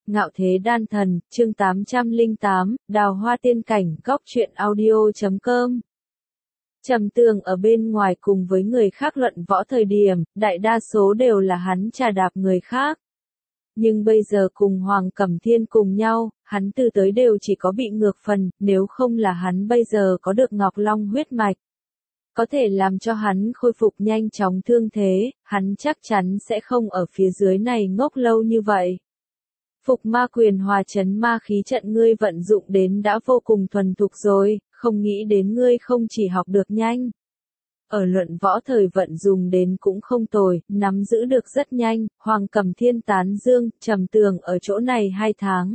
Ngạo Thế Đan Thần, chương 808, Đào Hoa Tiên Cảnh, góc truyện audio.com. Trầm Tường ở bên ngoài cùng với người khác luận võ thời điểm, đại đa số đều là hắn trà đạp người khác. Nhưng bây giờ cùng Hoàng Cẩm Thiên cùng nhau, hắn từ tới đều chỉ có bị ngược phần, nếu không là hắn bây giờ có được Ngọc Long huyết mạch. Có thể làm cho hắn khôi phục nhanh chóng thương thế, hắn chắc chắn sẽ không ở phía dưới này ngốc lâu như vậy. Phục ma quyền hòa chấn ma khí trận ngươi vận dụng đến đã vô cùng thuần thục rồi, không nghĩ đến ngươi không chỉ học được nhanh. Ở luận võ thời vận dùng đến cũng không tồi, nắm giữ được rất nhanh, Hoàng Cẩm Thiên tán dương, Trầm Tường ở chỗ này 2 tháng.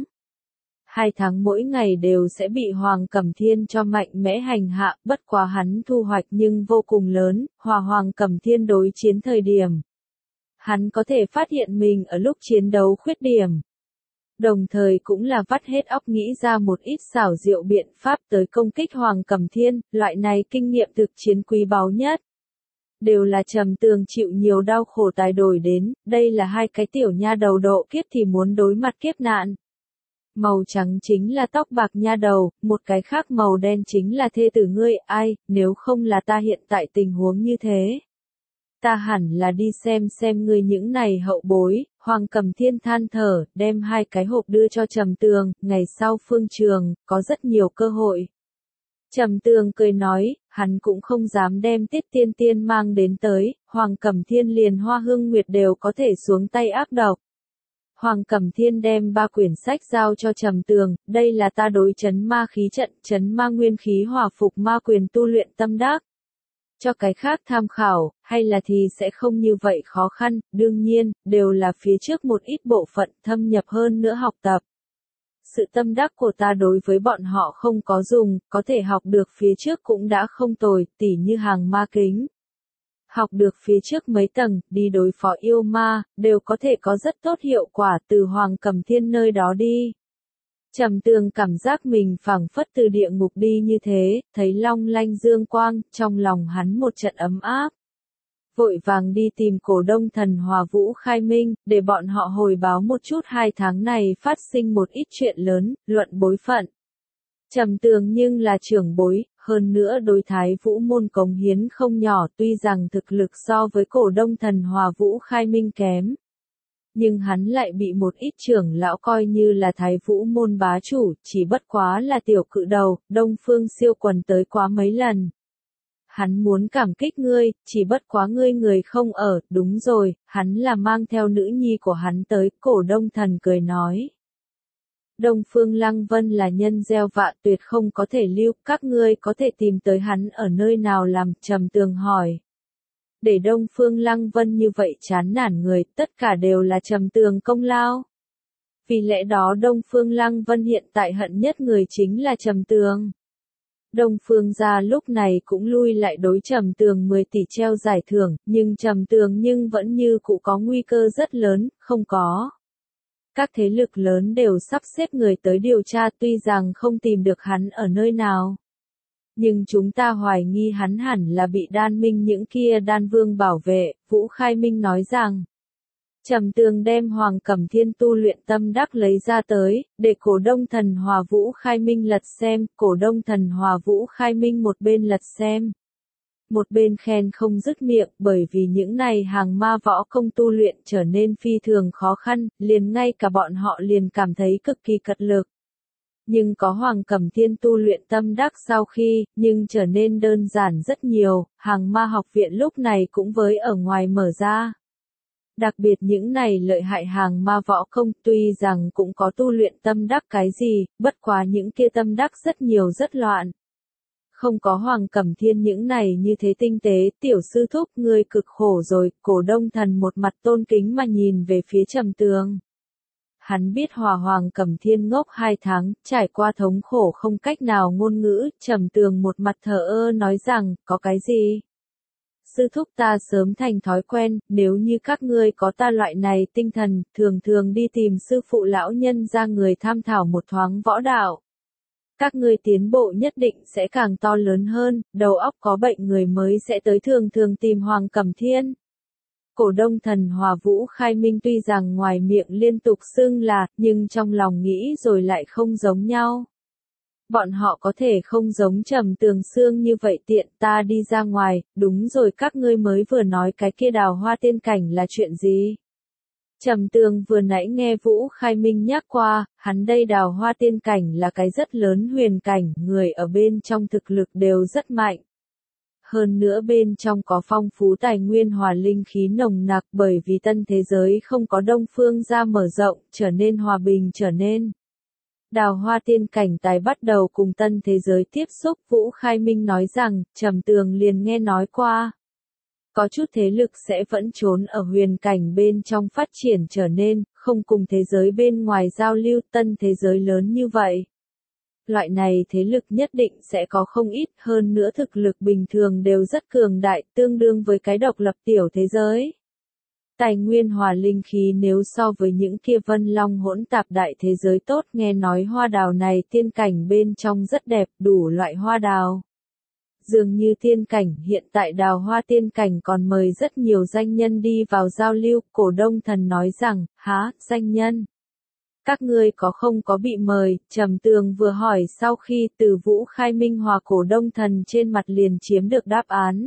2 tháng mỗi ngày đều sẽ bị Hoàng Cẩm Thiên cho mạnh mẽ hành hạ, bất quá hắn thu hoạch nhưng vô cùng lớn, hòa Hoàng Cẩm Thiên đối chiến thời điểm. Hắn có thể phát hiện mình ở lúc chiến đấu khuyết điểm. Đồng thời cũng là vắt hết óc nghĩ ra một ít xảo diệu biện pháp tới công kích Hoàng Cẩm Thiên, loại này kinh nghiệm thực chiến quý báu nhất. Đều là Trầm Tường chịu nhiều đau khổ tài đổi đến, đây là 2 cái tiểu nha đầu độ kiếp thì muốn đối mặt kiếp nạn. Màu trắng chính là tóc bạc nha đầu, một cái khác màu đen chính là thê tử ngươi, ai, nếu không là ta hiện tại tình huống như thế. Ta hẳn là đi xem ngươi những này hậu bối, Hoàng Cẩm Thiên than thở, đem 2 cái hộp đưa cho Trầm Tường, ngày sau phương trường, có rất nhiều cơ hội. Trầm Tường cười nói, hắn cũng không dám đem Tiết Tiên Tiên mang đến tới, Hoàng Cẩm Thiên liền Hoa Hương Nguyệt đều có thể xuống tay ác độc. Hoàng Cẩm Thiên đem 3 quyển sách giao cho Trầm Tường, đây là ta đối chấn ma khí trận, chấn ma nguyên khí hòa phục ma quyền tu luyện tâm đắc. Cho cái khác tham khảo, hay là thì sẽ không như vậy khó khăn, đương nhiên, đều là phía trước một ít bộ phận thâm nhập hơn nữa học tập. Sự tâm đắc của ta đối với bọn họ không có dùng, có thể học được phía trước cũng đã không tồi, tỉ như hàng ma kính. Học được phía trước mấy tầng, đi đối phó yêu ma, đều có thể có rất tốt hiệu quả từ Hoàng Cẩm Thiên nơi đó đi. Trầm Tường cảm giác mình phảng phất từ địa ngục đi như thế, thấy long lanh dương quang, trong lòng hắn một trận ấm áp. Vội vàng đi tìm Cổ Đông Thần Hòa Vũ Khai Minh, để bọn họ hồi báo một chút 2 tháng này phát sinh một ít chuyện lớn, luận bối phận. Trầm Tường nhưng là trưởng bối, hơn nữa đối Thái Vũ môn cống hiến không nhỏ, tuy rằng thực lực so với Cổ Đông Thần Hòa Vũ Khai Minh kém. Nhưng hắn lại bị một ít trưởng lão coi như là Thái Vũ môn bá chủ, chỉ bất quá là tiểu cự đầu, Đông Phương Siêu Quần tới quá mấy lần. Hắn muốn cảm kích ngươi, chỉ bất quá ngươi người không ở, đúng rồi, hắn là mang theo nữ nhi của hắn tới, Cổ Đông Thần cười nói. Đông Phương Lăng Vân là nhân gieo vạ tuyệt không có thể lưu, các ngươi có thể tìm tới hắn ở nơi nào làm, Trầm Tường hỏi. Để Đông Phương Lăng Vân như vậy chán nản người, tất cả đều là Trầm Tường công lao. Vì lẽ đó Đông Phương Lăng Vân hiện tại hận nhất người chính là Trầm Tường. Đông Phương gia lúc này cũng lui lại đối Trầm Tường 10 tỷ treo giải thưởng, nhưng Trầm Tường vẫn như cũ có nguy cơ rất lớn, không có. Các thế lực lớn đều sắp xếp người tới điều tra tuy rằng không tìm được hắn ở nơi nào. Nhưng chúng ta hoài nghi hắn hẳn là bị Đan Minh những kia đan vương bảo vệ, Vũ Khai Minh nói rằng. Trầm Tường đem Hoàng Cẩm Thiên tu luyện tâm đắc lấy ra tới, để Cổ Đông Thần Hòa Vũ Khai Minh lật xem, Cổ Đông Thần Hòa Vũ Khai Minh một bên lật xem. Một bên khen không dứt miệng, bởi vì những này hàng ma võ công tu luyện trở nên phi thường khó khăn, liền ngay cả bọn họ liền cảm thấy cực kỳ cật lực. Nhưng có Hoàng Cẩm Thiên tu luyện tâm đắc sau khi, nhưng trở nên đơn giản rất nhiều, hàng ma học viện lúc này cũng với ở ngoài mở ra. Đặc biệt những này lợi hại hàng ma võ công tuy rằng cũng có tu luyện tâm đắc cái gì, bất quá những kia tâm đắc rất nhiều rất loạn. Không có Hoàng Cẩm Thiên những này như thế tinh tế, tiểu sư thúc ngươi cực khổ rồi, Cổ Đông Thần một mặt tôn kính mà nhìn về phía Trầm Tường. Hắn biết Hoàng Cẩm Thiên ngốc 2 tháng, trải qua thống khổ không cách nào ngôn ngữ, Trầm Tường một mặt thờ ơ nói rằng, có cái gì? Sư thúc ta sớm thành thói quen, nếu như các ngươi có ta loại này tinh thần, thường đi tìm sư phụ lão nhân ra người tham thảo một thoáng võ đạo. Các ngươi tiến bộ nhất định sẽ càng to lớn hơn, đầu óc có bệnh người mới sẽ tới thường tìm Hoàng Cẩm Thiên. Cổ Đông Thần hòa Vũ Khai Minh tuy rằng ngoài miệng liên tục xưng là, nhưng trong lòng nghĩ rồi lại không giống nhau. Bọn họ có thể không giống Trầm Tường Sương như vậy tiện ta đi ra ngoài, đúng rồi các ngươi mới vừa nói cái kia Đào Hoa Tiên Cảnh là chuyện gì? Trầm Tường vừa nãy nghe Vũ Khai Minh nhắc qua, hắn đây Đào Hoa Tiên Cảnh là cái rất lớn huyền cảnh, người ở bên trong thực lực đều rất mạnh. Hơn nữa bên trong có phong phú tài nguyên hòa linh khí nồng nặc bởi vì tân thế giới không có Đông Phương ra mở rộng, trở nên hòa bình trở nên. Đào Hoa Tiên Cảnh tài bắt đầu cùng tân thế giới tiếp xúc, Vũ Khai Minh nói rằng, Trầm Tường liền nghe nói qua. Có chút thế lực sẽ vẫn trốn ở huyền cảnh bên trong phát triển trở nên, không cùng thế giới bên ngoài giao lưu, tân thế giới lớn như vậy. Loại này thế lực nhất định sẽ có không ít, hơn nữa thực lực bình thường đều rất cường đại, tương đương với cái độc lập tiểu thế giới. Tài nguyên hòa linh khí nếu so với những kia vân long hỗn tạp đại thế giới tốt, nghe nói hoa đào này tiên cảnh bên trong rất đẹp, đủ loại hoa đào. Dường như tiên cảnh, hiện tại Đào Hoa Tiên Cảnh còn mời rất nhiều danh nhân đi vào giao lưu, Cổ Đông Thần nói rằng, há, danh nhân. Các ngươi có không có bị mời, Trầm Tường vừa hỏi sau khi từ Vũ Khai Minh hòa Cổ Đông Thần trên mặt liền chiếm được đáp án.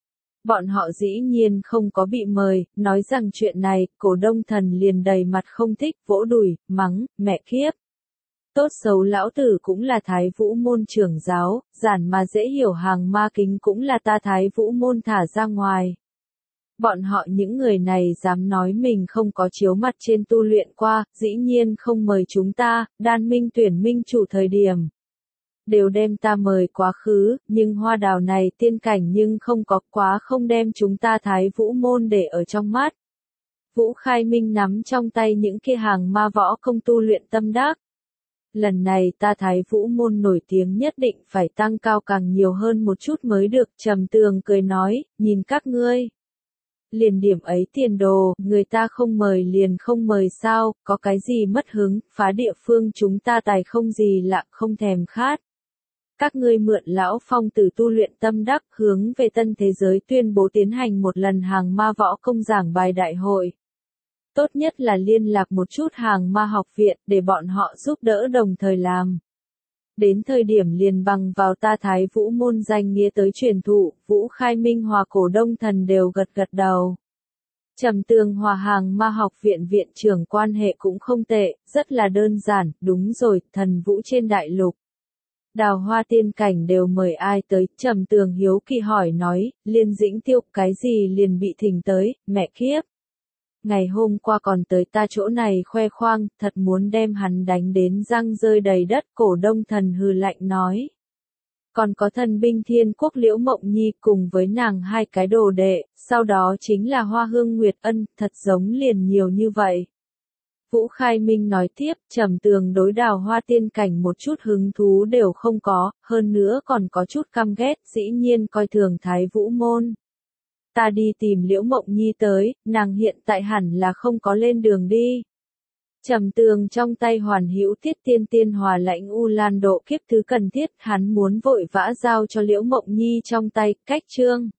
Bọn họ dĩ nhiên không có bị mời, nói rằng chuyện này, Cổ Đông Thần liền đầy mặt không thích, vỗ đùi, mắng, mẹ kiếp. Tốt xấu lão tử cũng là Thái Vũ môn trưởng giáo, giản mà dễ hiểu hàng ma kính cũng là ta Thái Vũ môn thả ra ngoài. Bọn họ những người này dám nói mình không có chiếu mặt trên tu luyện qua, dĩ nhiên không mời chúng ta, đan minh tuyển minh chủ thời điểm. Đều đem ta mời quá khứ, nhưng hoa đào này tiên cảnh nhưng không có quá không đem chúng ta Thái Vũ môn để ở trong mắt. Vũ Khai Minh nắm trong tay những kia hàng ma võ công tu luyện tâm đắc. Lần này ta Thái Vũ môn nổi tiếng nhất định phải tăng cao càng nhiều hơn một chút mới được, Trầm Tường cười nói, nhìn các ngươi. Liền điểm ấy tiền đồ, người ta không mời liền không mời sao, có cái gì mất hứng, phá địa phương chúng ta tài không gì lạ, không thèm khát. Các ngươi mượn lão phong tử tu luyện tâm đắc hướng về tân thế giới tuyên bố tiến hành một lần hàng ma võ công giảng bài đại hội. Tốt nhất là liên lạc một chút hàng ma học viện để bọn họ giúp đỡ đồng thời làm. Đến thời điểm liền bằng vào ta Thái Vũ môn danh nghĩa tới truyền thụ, Vũ Khai Minh hòa Cổ Đông Thần đều gật gật đầu. Trầm Tường hòa hàng ma học viện viện trưởng quan hệ cũng không tệ, rất là đơn giản, đúng rồi, thần vũ trên đại lục. Đào Hoa Tiên Cảnh đều mời ai tới, Trầm Tường hiếu kỳ hỏi nói, Liên Dĩnh Tiêu, cái gì liền bị thỉnh tới, mẹ kiếp. Ngày hôm qua còn tới ta chỗ này khoe khoang, thật muốn đem hắn đánh đến răng rơi đầy đất, Cổ Đông Thần hừ lạnh nói. Còn có thần binh Thiên Quốc Liễu Mộng Nhi cùng với nàng hai cái đồ đệ, sau đó chính là Hoa Hương Nguyệt Ân, thật giống liền nhiều như vậy. Vũ Khai Minh nói tiếp, Trầm Tường đối Đào Hoa Tiên Cảnh một chút hứng thú đều không có, hơn nữa còn có chút căm ghét, dĩ nhiên coi thường Thái Vũ môn. Ta đi tìm Liễu Mộng Nhi tới, nàng hiện tại hẳn là không có lên đường đi. Trầm Tường trong tay hoàn hữu Tiết Tiên Tiên hòa lãnh U Lan độ kiếp thứ cần thiết, hắn muốn vội vã giao cho Liễu Mộng Nhi trong tay, cách chương.